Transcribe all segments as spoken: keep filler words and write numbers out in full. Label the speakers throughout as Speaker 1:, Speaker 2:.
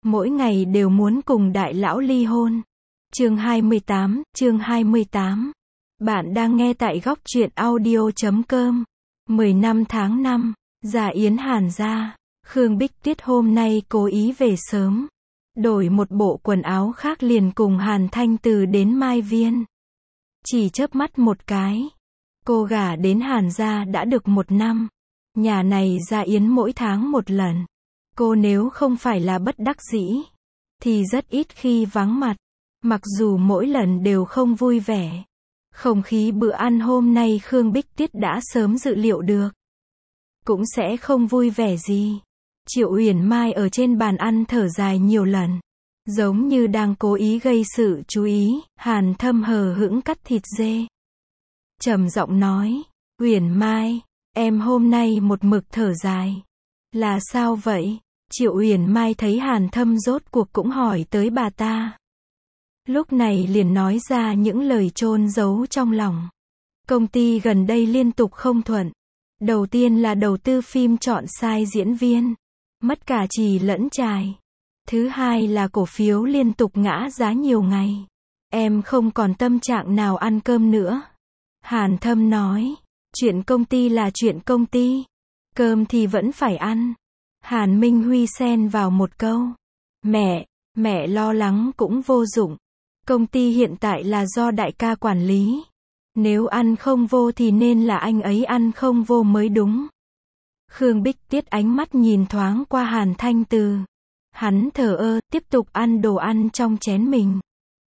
Speaker 1: mỗi ngày đều muốn cùng đại lão ly hôn. Chương hai mươi tám, chương hai mươi tám. Bạn đang nghe tại góc truyện audio chấm com. mười năm tháng năm, Gia Yến Hàn gia. Khương Bích Tuyết hôm nay cố ý về sớm, đổi một bộ quần áo khác liền cùng Hàn Thanh Từ đến Mai Viên. Chỉ chớp mắt một cái, cô gả đến Hàn gia đã được một năm. Nhà này Gia Yến mỗi tháng một lần. Cô nếu không phải là bất đắc dĩ, thì rất ít khi vắng mặt. Mặc dù mỗi lần đều không vui vẻ. Không khí bữa ăn hôm nay Khương Bích Tuyết đã sớm dự liệu được. Cũng sẽ không vui vẻ gì. Triệu Uyển Mai ở trên bàn ăn thở dài nhiều lần. Giống như đang cố ý gây sự chú ý. Hàn Thâm hờ hững cắt thịt dê. Trầm giọng nói, Uyển Mai, em hôm nay một mực thở dài. Là sao vậy? Triệu Uyển Mai thấy Hàn Thâm rốt cuộc cũng hỏi tới bà ta. Lúc này liền nói ra những lời chôn giấu trong lòng. Công ty gần đây liên tục không thuận. Đầu tiên là đầu tư phim chọn sai diễn viên. Mất cả chì lẫn chài. Thứ hai là cổ phiếu liên tục ngã giá nhiều ngày. Em không còn tâm trạng nào ăn cơm nữa. Hàn Thâm nói, chuyện công ty là chuyện công ty. Cơm thì vẫn phải ăn. Hàn Minh Huy xen vào một câu. Mẹ, mẹ lo lắng cũng vô dụng. Công ty hiện tại là do đại ca quản lý. Nếu ăn không vô thì nên là anh ấy ăn không vô mới đúng. Khương Bích Tuyết ánh mắt nhìn thoáng qua Hàn Thanh Từ. Hắn thờ ơ, tiếp tục ăn đồ ăn trong chén mình.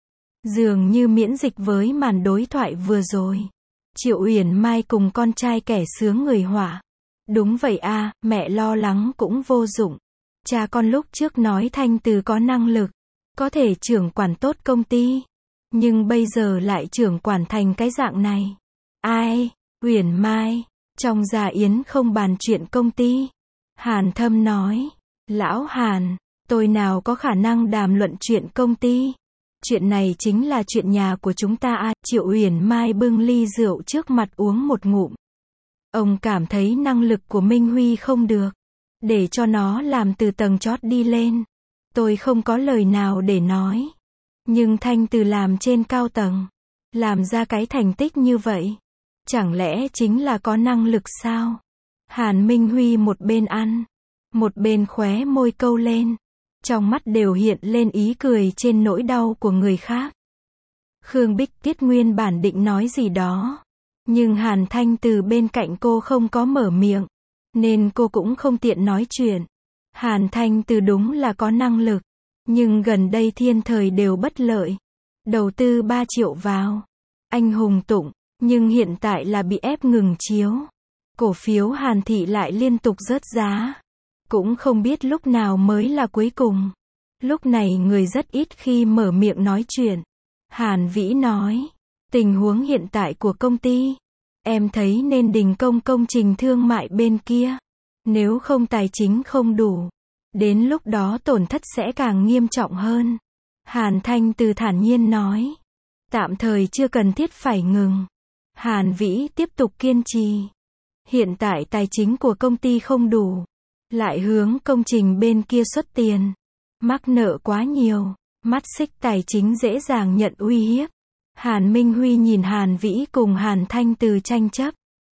Speaker 1: Dường như miễn dịch với màn đối thoại vừa rồi. Triệu Uyển Mai cùng con trai kẻ sướng người họa. Đúng vậy à, mẹ lo lắng cũng vô dụng. Cha con lúc trước nói Thanh Từ có năng lực, có thể trưởng quản tốt công ty. Nhưng bây giờ lại trưởng quản thành cái dạng này. Ai? Uyển Mai, trong Gia Yến không bàn chuyện công ty. Hàn Thâm nói, lão Hàn, tôi nào có khả năng đàm luận chuyện công ty. Chuyện này chính là chuyện nhà của chúng ta à. Triệu Uyển Mai bưng ly rượu trước mặt uống một ngụm. Ông cảm thấy năng lực của Minh Huy không được. Để cho nó làm từ tầng chót đi lên. Tôi không có lời nào để nói. Nhưng Thanh Từ làm trên cao tầng. Làm ra cái thành tích như vậy. Chẳng lẽ chính là có năng lực sao? Hàn Minh Huy một bên ăn. Một bên khóe môi câu lên. Trong mắt đều hiện lên ý cười trên nỗi đau của người khác. Khương Bích Tuyết nguyên bản định nói gì đó. Nhưng Hàn Thanh Từ bên cạnh cô không có mở miệng. Nên cô cũng không tiện nói chuyện. Hàn Thanh Từ đúng là có năng lực. Nhưng gần đây thiên thời đều bất lợi. Đầu tư ba triệu vào. Anh hùng tụng. Nhưng hiện tại là bị ép ngừng chiếu. Cổ phiếu Hàn Thị lại liên tục rớt giá. Cũng không biết lúc nào mới là cuối cùng. Lúc này người rất ít khi mở miệng nói chuyện. Hàn Vĩ nói. Tình huống hiện tại của công ty. Em thấy nên đình công công trình thương mại bên kia. Nếu không tài chính không đủ. Đến lúc đó tổn thất sẽ càng nghiêm trọng hơn. Hàn Thanh Từ thản nhiên nói. Tạm thời chưa cần thiết phải ngừng. Hàn Vĩ tiếp tục kiên trì. Hiện tại tài chính của công ty không đủ. Lại hướng công trình bên kia xuất tiền. Mắc nợ quá nhiều. Mắt xích tài chính dễ dàng nhận uy hiếp. Hàn Minh Huy nhìn Hàn Vĩ cùng Hàn Thanh Từ tranh chấp.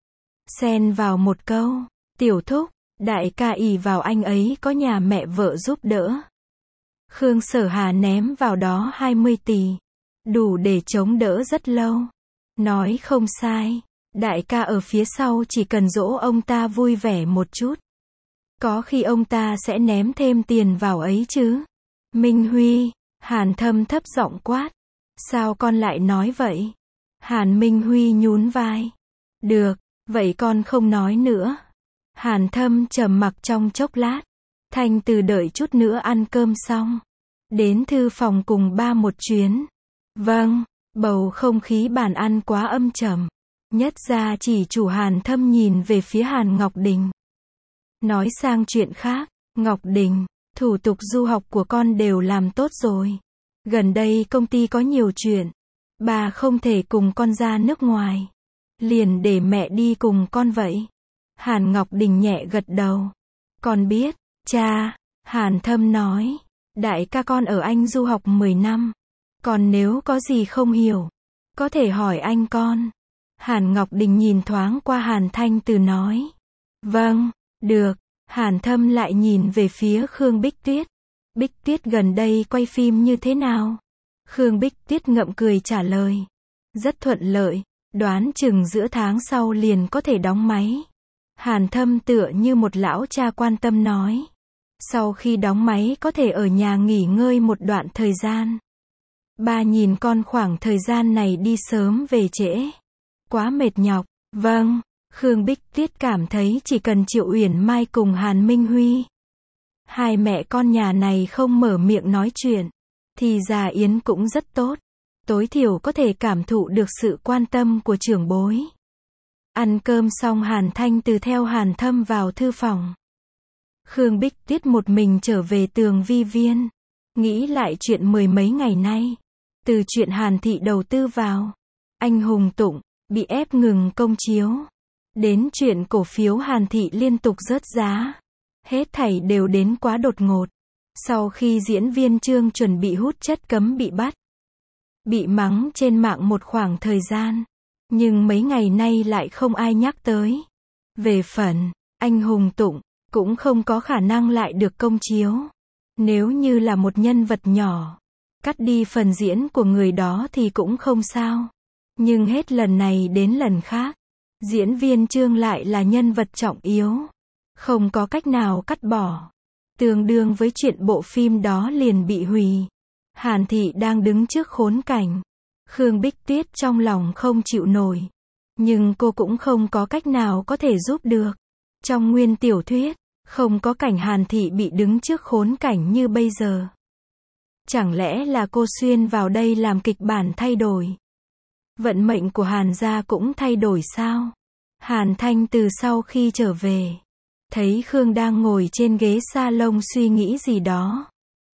Speaker 1: Xen vào một câu. Tiểu thúc, đại ca ỷ vào anh ấy có nhà mẹ vợ giúp đỡ. Khương Sở Hà ném vào đó hai mươi tỷ. Đủ để chống đỡ rất lâu. Nói không sai. Đại ca ở phía sau chỉ cần dỗ ông ta vui vẻ một chút. Có khi ông ta sẽ ném thêm tiền vào ấy chứ. Minh Huy, Hàn Thâm thấp giọng quát. Sao con lại nói vậy? Hàn Minh Huy nhún vai. Được, vậy con không nói nữa. Hàn Thâm trầm mặc trong chốc lát. Thanh Từ đợi chút nữa ăn cơm xong. Đến thư phòng cùng ba một chuyến. Vâng, bầu không khí bàn ăn quá âm trầm. Nhất ra chỉ chủ Hàn Thâm nhìn về phía Hàn Ngọc Đình. Nói sang chuyện khác, Ngọc Đình, thủ tục du học của con đều làm tốt rồi. Gần đây công ty có nhiều chuyện. Bà không thể cùng con ra nước ngoài. Liền để mẹ đi cùng con vậy. Hàn Ngọc Đình nhẹ gật đầu. Con biết, cha. Hàn Thâm nói. Đại ca con ở Anh du học mười năm. Còn nếu có gì không hiểu, có thể hỏi anh con. Hàn Ngọc Đình nhìn thoáng qua Hàn Thanh Từ nói. Vâng, được. Hàn Thâm lại nhìn về phía Khương Bích Tuyết. Bích Tuyết gần đây quay phim như thế nào? Khương Bích Tuyết ngậm cười trả lời. Rất thuận lợi, đoán chừng giữa tháng sau liền có thể đóng máy. Hàn Thâm tựa như một lão cha quan tâm nói. Sau khi đóng máy có thể ở nhà nghỉ ngơi một đoạn thời gian. Ba nhìn con khoảng thời gian này đi sớm về trễ. Quá mệt nhọc. Vâng, Khương Bích Tuyết cảm thấy chỉ cần Triệu Uyển Mai cùng Hàn Minh Huy. Hai mẹ con nhà này không mở miệng nói chuyện, thì già Yến cũng rất tốt. Tối thiểu có thể cảm thụ được sự quan tâm của trưởng bối. Ăn cơm xong Hàn Thanh Từ theo Hàn Thâm vào thư phòng. Khương Bích Tuyết một mình trở về Tường Vi Viên. Nghĩ lại chuyện mười mấy ngày nay. Từ chuyện Hàn Thị đầu tư vào Anh Hùng Tụng, bị ép ngừng công chiếu. Đến chuyện cổ phiếu Hàn Thị liên tục rớt giá. Hết thảy đều đến quá đột ngột. Sau khi diễn viên Trương chuẩn bị hút chất cấm bị bắt. Bị mắng trên mạng một khoảng thời gian. Nhưng mấy ngày nay lại không ai nhắc tới. Về phần Anh Hùng Tụng, cũng không có khả năng lại được công chiếu. Nếu như là một nhân vật nhỏ, cắt đi phần diễn của người đó thì cũng không sao. Nhưng hết lần này đến lần khác, diễn viên Trương lại là nhân vật trọng yếu. Không có cách nào cắt bỏ. Tương đương với chuyện bộ phim đó liền bị hủy. Hàn Thị đang đứng trước khốn cảnh. Khương Bích Tuyết trong lòng không chịu nổi. Nhưng cô cũng không có cách nào có thể giúp được. Trong nguyên tiểu thuyết, không có cảnh Hàn Thị bị đứng trước khốn cảnh như bây giờ. Chẳng lẽ là cô xuyên vào đây làm kịch bản thay đổi? Vận mệnh của Hàn gia cũng thay đổi sao? Hàn Thanh Từ sau khi trở về, thấy Khương đang ngồi trên ghế salon suy nghĩ gì đó.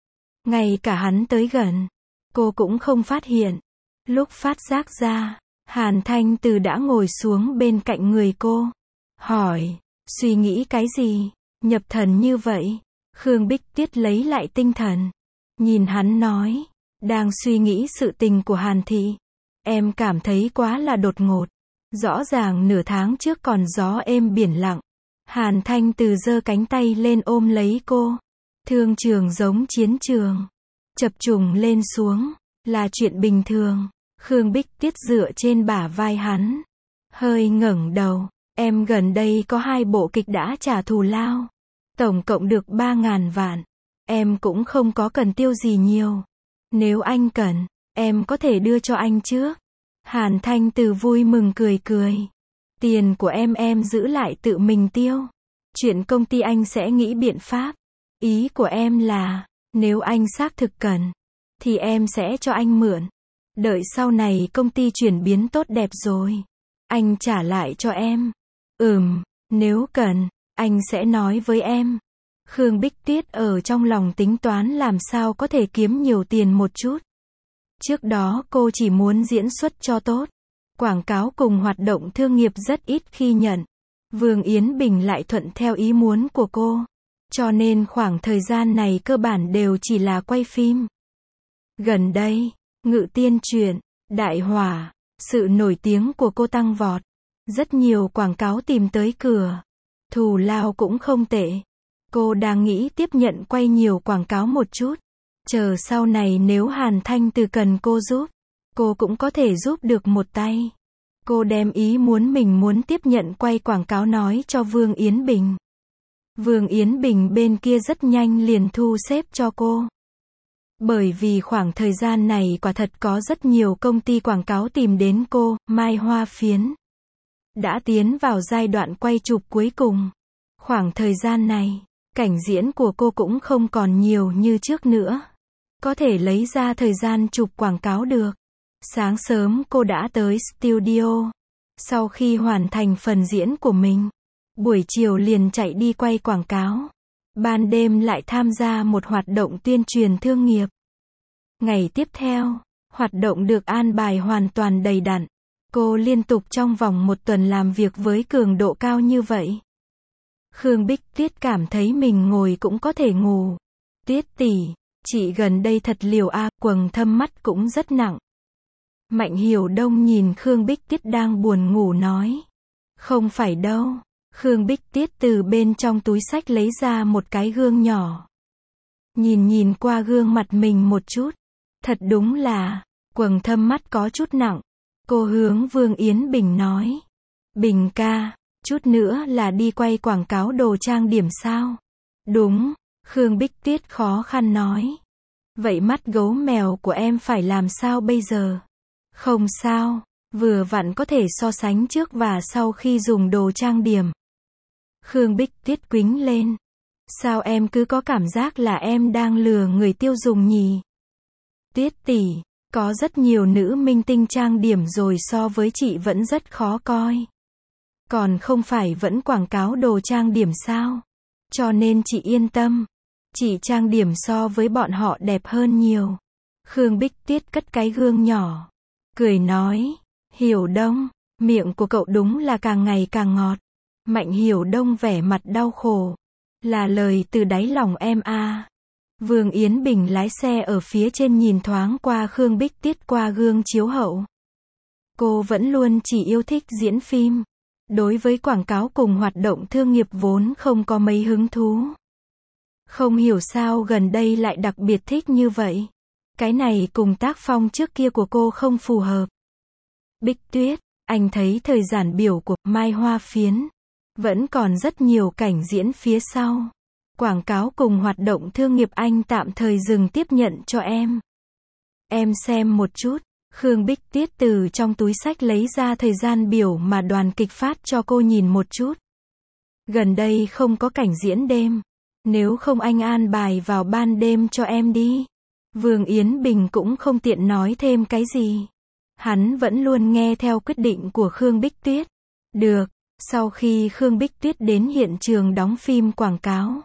Speaker 1: Ngay cả hắn tới gần, cô cũng không phát hiện. Lúc phát giác ra, Hàn Thanh Từ đã ngồi xuống bên cạnh người cô. Hỏi, suy nghĩ cái gì? Nhập thần như vậy. Khương Bích Tuyết lấy lại tinh thần. Nhìn hắn nói, đang suy nghĩ sự tình của Hàn Thị. Em cảm thấy quá là đột ngột. Rõ ràng nửa tháng trước còn gió êm biển lặng. Hàn Thanh Từ giơ cánh tay lên ôm lấy cô. Thương trường giống chiến trường. Chập trùng lên xuống, là chuyện bình thường. Khương Bích Tuyết dựa trên bả vai hắn. Hơi ngẩng đầu. Em gần đây có hai bộ kịch đã trả thù lao. Tổng cộng được ba ngàn vạn. Em cũng không có cần tiêu gì nhiều. Nếu anh cần, em có thể đưa cho anh trước. Hàn Thanh Từ vui mừng cười cười. Tiền của em em giữ lại tự mình tiêu. Chuyện công ty anh sẽ nghĩ biện pháp. Ý của em là, nếu anh xác thực cần, thì em sẽ cho anh mượn. Đợi sau này công ty chuyển biến tốt đẹp rồi, anh trả lại cho em. Ừm, nếu cần, anh sẽ nói với em. Khương Bích Tuyết ở trong lòng tính toán làm sao có thể kiếm nhiều tiền một chút. Trước đó cô chỉ muốn diễn xuất cho tốt. Quảng cáo cùng hoạt động thương nghiệp rất ít khi nhận. Vương Yến Bình lại thuận theo ý muốn của cô. Cho nên khoảng thời gian này cơ bản đều chỉ là quay phim. Gần đây, Ngự Tiên Truyện, Đại Hỏa, sự nổi tiếng của cô tăng vọt. Rất nhiều quảng cáo tìm tới cửa. Thù lao cũng không tệ. Cô đang nghĩ tiếp nhận quay nhiều quảng cáo một chút. Chờ sau này nếu Hàn Thanh Từ cần cô giúp, cô cũng có thể giúp được một tay. Cô đem ý muốn mình muốn tiếp nhận quay quảng cáo nói cho Vương Yến Bình. Vương Yến Bình bên kia rất nhanh liền thu xếp cho cô. Bởi vì khoảng thời gian này quả thật có rất nhiều công ty quảng cáo tìm đến cô. Mai Hoa Phiến đã tiến vào giai đoạn quay chụp cuối cùng. Khoảng thời gian này, cảnh diễn của cô cũng không còn nhiều như trước nữa. Có thể lấy ra thời gian chụp quảng cáo được. Sáng sớm cô đã tới studio. Sau khi hoàn thành phần diễn của mình, buổi chiều liền chạy đi quay quảng cáo. Ban đêm lại tham gia một hoạt động tuyên truyền thương nghiệp. Ngày tiếp theo, hoạt động được an bài hoàn toàn đầy đặn. Cô liên tục trong vòng một tuần làm việc với cường độ cao như vậy. Khương Bích Tuyết cảm thấy mình ngồi cũng có thể ngủ. Tuyết tỷ, Chị gần đây thật liều a, quầng thâm mắt cũng rất nặng. Mạnh Hiểu Đông nhìn Khương Bích Tiết đang buồn ngủ nói. Không phải đâu. Khương Bích Tiết từ bên trong túi xách lấy ra một cái gương nhỏ. Nhìn nhìn qua gương mặt mình một chút. Thật đúng là, quầng thâm mắt có chút nặng. Cô hướng Vương Yến Bình nói. Bình ca, chút nữa là đi quay quảng cáo đồ trang điểm sao? Đúng, Khương Bích Tiết khó khăn nói. Vậy mắt gấu mèo của em phải làm sao bây giờ? Không sao, vừa vặn có thể so sánh trước và sau khi dùng đồ trang điểm. Khương Bích Tiết quính lên. Sao em cứ có cảm giác là em đang lừa người tiêu dùng nhỉ? Tiết tỷ, có rất nhiều nữ minh tinh trang điểm rồi so với chị vẫn rất khó coi. Còn không phải vẫn quảng cáo đồ trang điểm sao? Cho nên chị yên tâm. Chị trang điểm so với bọn họ đẹp hơn nhiều. Khương Bích Tiết cất cái gương nhỏ. Cười nói. Hiểu Đông, miệng của cậu đúng là càng ngày càng ngọt. Mạnh Hiểu Đông vẻ mặt đau khổ. Là lời từ đáy lòng em a. À. Vương Yến Bình lái xe ở phía trên nhìn thoáng qua Khương Bích Tiết qua gương chiếu hậu. Cô vẫn luôn chỉ yêu thích diễn phim. Đối với quảng cáo cùng hoạt động thương nghiệp vốn không có mấy hứng thú. Không hiểu sao gần đây lại đặc biệt thích như vậy. Cái này cùng tác phong trước kia của cô không phù hợp. Bích Tuyết, anh thấy thời gian biểu của Mai Hoa Phiến. Vẫn còn rất nhiều cảnh diễn phía sau. Quảng cáo cùng hoạt động thương nghiệp anh tạm thời dừng tiếp nhận cho em. Em xem một chút. Khương Bích Tiết từ trong túi xách lấy ra thời gian biểu mà đoàn kịch phát cho cô nhìn một chút. Gần đây không có cảnh diễn đêm. Nếu không anh an bài vào ban đêm cho em đi. Vương Yến Bình cũng không tiện nói thêm cái gì. Hắn vẫn luôn nghe theo quyết định của Khương Bích Tuyết. Được, sau khi Khương Bích Tuyết đến hiện trường đóng phim quảng cáo.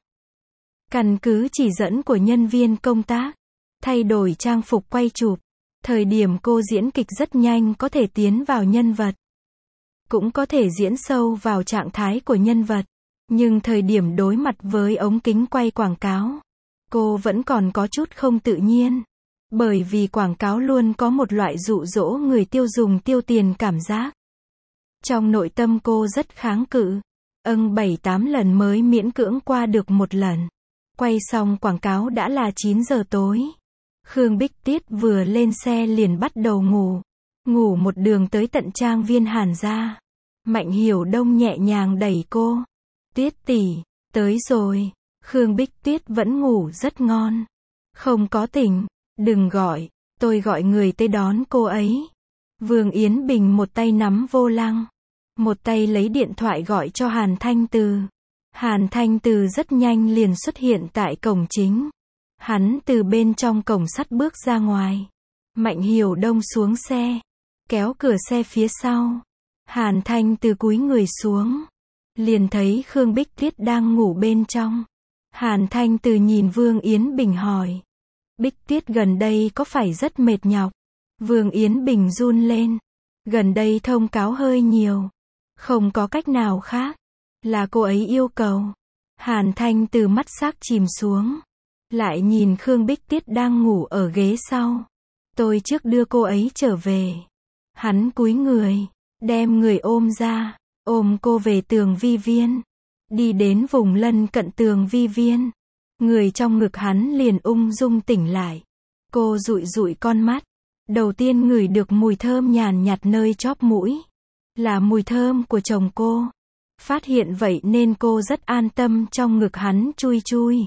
Speaker 1: Căn cứ chỉ dẫn của nhân viên công tác. Thay đổi trang phục quay chụp. Thời điểm cô diễn kịch rất nhanh có thể tiến vào nhân vật. Cũng có thể diễn sâu vào trạng thái của nhân vật. Nhưng thời điểm đối mặt với ống kính quay quảng cáo, cô vẫn còn có chút không tự nhiên. Bởi vì quảng cáo luôn có một loại dụ dỗ người tiêu dùng tiêu tiền cảm giác. Trong nội tâm cô rất kháng cự. Âng bảy tám lần mới miễn cưỡng qua được một lần. Quay xong quảng cáo đã là chín giờ tối. Khương Bích Tiết vừa lên xe liền bắt đầu ngủ. Ngủ một đường tới tận trang viên Hàn gia. Mạnh Hiểu Đông nhẹ nhàng đẩy cô. Tiết tỷ, tới rồi. Khương Bích Tiết vẫn ngủ rất ngon. Không có tỉnh, đừng gọi, tôi gọi người tới đón cô ấy. Vương Yến Bình một tay nắm vô lăng. Một tay lấy điện thoại gọi cho Hàn Thanh Từ. Hàn Thanh Từ rất nhanh liền xuất hiện tại cổng chính. Hắn từ bên trong cổng sắt bước ra ngoài. Mạnh Hiểu Đông xuống xe. Kéo cửa xe phía sau. Hàn Thanh Từ cúi người xuống. Liền thấy Khương Bích Tiết đang ngủ bên trong. Hàn Thanh Từ nhìn Vương Yến Bình hỏi. Bích Tiết gần đây có phải rất mệt nhọc? Vương Yến Bình run lên. Gần đây thông cáo hơi nhiều. Không có cách nào khác. Là cô ấy yêu cầu. Hàn Thanh Từ mắt sắc chìm xuống. Lại nhìn Khương Bích Tiết đang ngủ ở ghế sau. Tôi trước đưa cô ấy trở về. Hắn cúi người. Đem người ôm ra. Ôm cô về tường vi viên. Đi đến vùng lân cận tường vi viên. Người trong ngực hắn liền ung dung tỉnh lại. Cô dụi dụi con mắt. Đầu tiên ngửi được mùi thơm nhàn nhạt nơi chóp mũi. Là mùi thơm của chồng cô. Phát hiện vậy nên cô rất an tâm trong ngực hắn chui chui.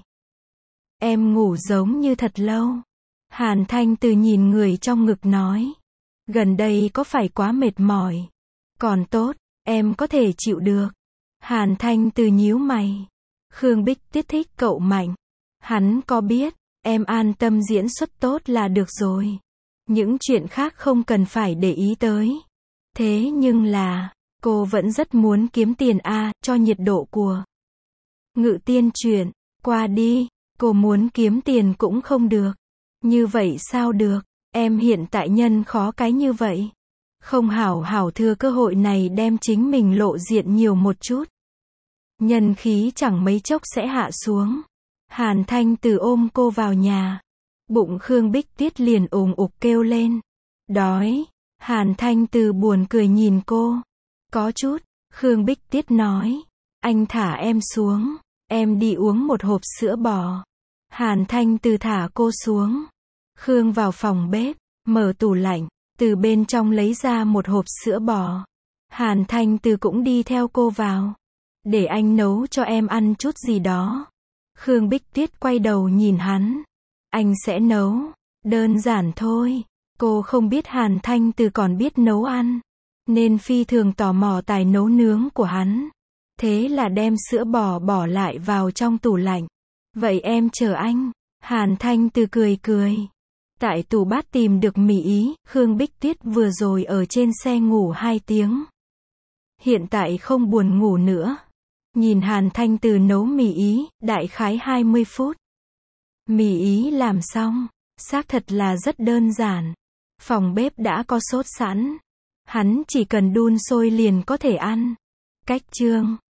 Speaker 1: Em ngủ giống như thật lâu. Hàn Thanh Từ nhìn người trong ngực nói. Gần đây có phải quá mệt mỏi? Còn tốt, em có thể chịu được. Hàn Thanh Từ nhíu mày. Khương Bích Tiết thích cậu mạnh. Hắn có biết, em an tâm diễn xuất tốt là được rồi. Những chuyện khác không cần phải để ý tới. Thế nhưng là, cô vẫn rất muốn kiếm tiền a, cho nhiệt độ của Ngự Tiên Truyện. Qua đi, cô muốn kiếm tiền cũng không được. Như vậy sao được, em hiện tại nhân khó cái như vậy. Không hảo hảo thừa cơ hội này đem chính mình lộ diện nhiều một chút. Nhân khí chẳng mấy chốc sẽ hạ xuống. Hàn Thanh Từ ôm cô vào nhà. Bụng Khương Bích Tuyết liền ùng ục kêu lên. Đói. Hàn Thanh Từ buồn cười nhìn cô. Có chút. Khương Bích Tuyết nói. Anh thả em xuống. Em đi uống một hộp sữa bò. Hàn Thanh Từ thả cô xuống. Khương vào phòng bếp, mở tủ lạnh, từ bên trong lấy ra một hộp sữa bò. Hàn Thanh Từ cũng đi theo cô vào. Để anh nấu cho em ăn chút gì đó. Khương Bích Tuyết quay đầu nhìn hắn. Anh sẽ nấu. Đơn giản thôi. Cô không biết Hàn Thanh Từ còn biết nấu ăn, nên phi thường tò mò tài nấu nướng của hắn. Thế là đem sữa bò bỏ lại vào trong tủ lạnh. Vậy em chờ anh. Hàn Thanh Từ cười cười. Tại tủ bát tìm được mì ý, Khương Bích Tuyết vừa rồi ở trên xe ngủ hai tiếng. Hiện tại không buồn ngủ nữa. Nhìn Hàn Thanh Từ nấu mì ý, đại khái hai mươi phút. Mì ý làm xong, xác thật là rất đơn giản. Phòng bếp đã có sốt sẵn. Hắn chỉ cần đun sôi liền có thể ăn. Cách chương